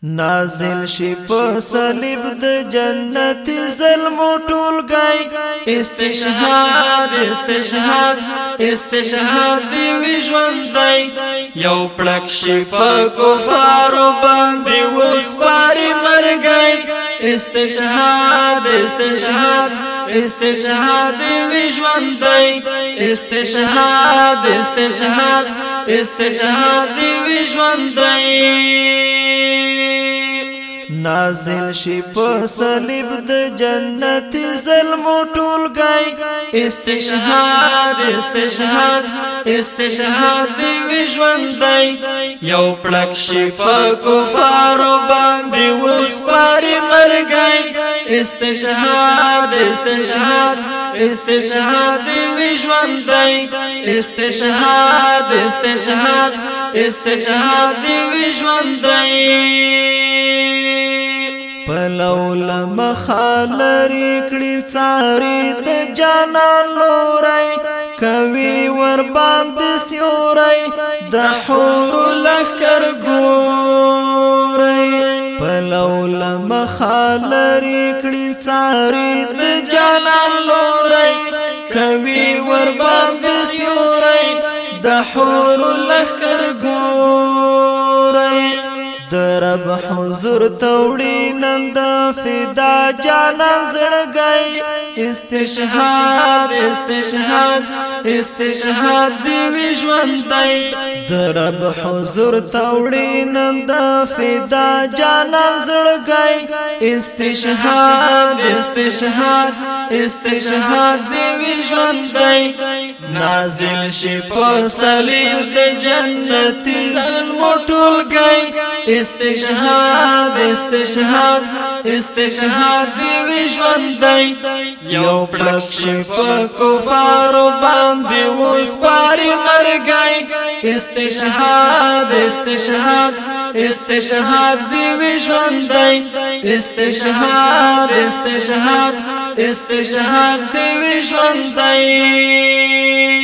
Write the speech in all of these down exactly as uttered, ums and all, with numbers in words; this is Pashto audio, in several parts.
نازل شي په صلیب د جنت ظلم ټول گای استشهاد استشهاد استشهاد دی وی ژوندای یو پړک شي په کفارو باندې وسپاري مرګای استشهاد استشهاد استشهاد دی وی ژوندای استشهاد استشهاد استشهاد دی وی ژوندای نازل شي په صلیب د جنت ظلم ټول گای استشهاد استشهاد استشهاد دی وی ژوندای یو پړک شي په کفارو باندې وسپاري مرګای استشهاد استشهاد استشهاد دی وی ژوندای استشهاد استشهاد استشهاد دی وی ژوندای پلول مخالری کړي ساری د جانان لورای کوي ور باندې سیورای د حور لخر ګورای پلول مخالری کړي ساری د جانان لورای کوي ور باندې سیورای د حور لخر ګورای درب حضور توڑی نند فدا جانا زڑگئی استشهاد استشهاد استشهاد دیوی ژوندای درب حضور توڑی نند فدا جانا زڑگئی استشهاد استشهاد استشهاد دیوی ژوندای نازل شي په صلیب د جنت ظلم ټول گئی استشهاد استشهاد استشهاد دی وی ژوندای یو پړک شي په کفارو باندې وسپاري مرګای استشهاد استشهاد استشهاد دی وی ژوندای استشهاد استشهاد استشهاد دی وی ژوندای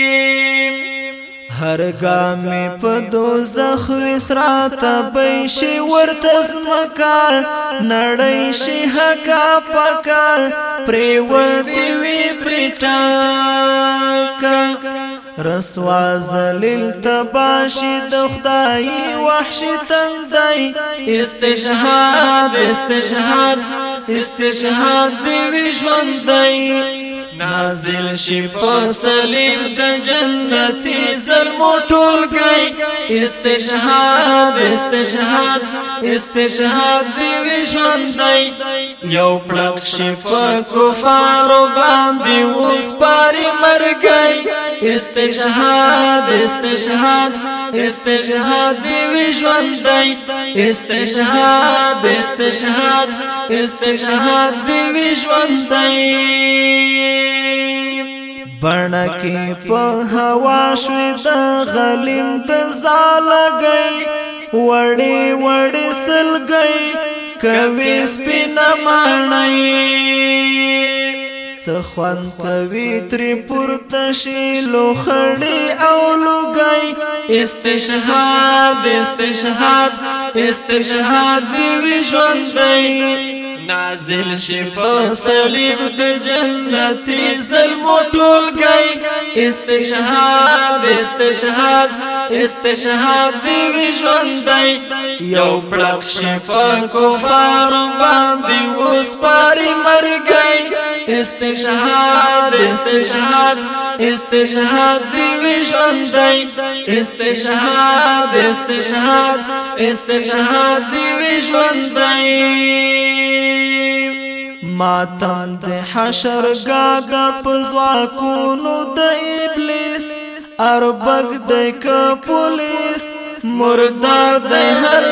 هر گامی په دوزخ وسراته بشي ورته زمکا نړۍ شي حقا پکا پریوتی وی پریټاکا رسوا ذلیل تباشي د خدای وحشي تندای استشهاد استشهاد استشهاد دی وی ژوندای نازل شي په صلیب د جنت ظلم ټول گای استشهاد استشهاد استشهاد دی وی ژوندای یو پړک شي په کفارو باندې وسپاري مرګای استشهاد استشهاد استشهاد دی وی ژوندای استشهاد استشهاد استشهاد دی وی ژوندای بڼکی په هوا شوي د غلیم د زالګي وړي وړي سلګي کوي سپینه مانای څه خوان کوي تری پورته شي لوخړي او لوګي استشهاد استشهاد استشهاد دی وی ژوندای نازل شي په صلیب د جنت ظلم ټول گئی استشهاد استشهاد استشهاد دی وی ژوندای یو پړک شي په کفارو باندې وسپاري مرګای استشهاد استشهاد استشهاد دی وی ژوندای استشهاد استشهاد استشهاد دی وی ژوندای ماتم د حشر گاگا پزواکونو د ابلیس اربگ د ک پولیس مردار د هر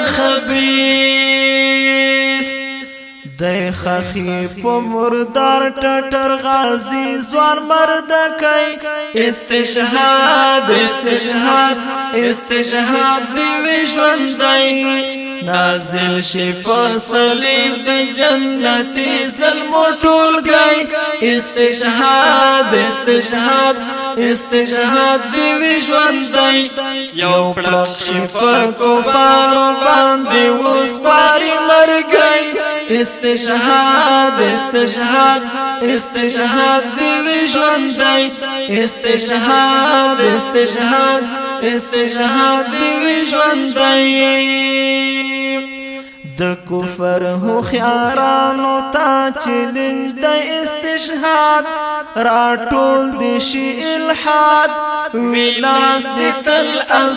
خبیث د خخی په مردار ټټر غازی ځوان مرد کای استشهاد استشهاد استشهاد دی وی ژوندای نازل شي په صلیب د جنت ظلم ټول گای استشهاد استشهاد استشهاد دی وی ژوندای یو پړک شي په کفارو باندې وسپاري استشهاد استشهاد استشهاد دی ژوندۍ استشهاد استشهاد استشهاد دی ژوندۍ د کفر هو خيارانو تا چیلنج د استشهاد راټول د شی الحاد ویلاس د تل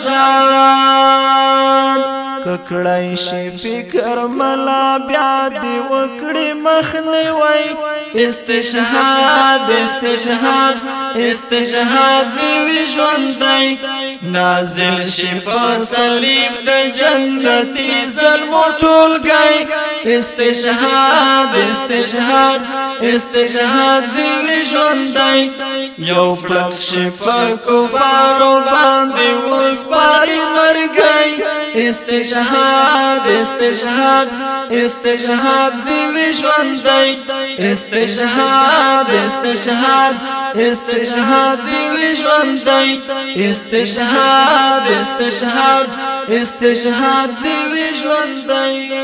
آزاد ککړای شي فکر ملا بیا دی وکړي مخنیوي استشهاد استشهاد استشهاد دی ژوندۍ نازل شي په صلیب د جنتی ظلم ټولګي استشهاد استشهاد استشهاد دی ژوندۍ یو پلک شي په کفارو باندې وسپاري مرګي استشهاد استشهاد استشهاد دی ژوندۍ استشهاد استشهاد استشهاد دی ژوندۍ استشهاد استشهاد استشهاد دی ژوندۍ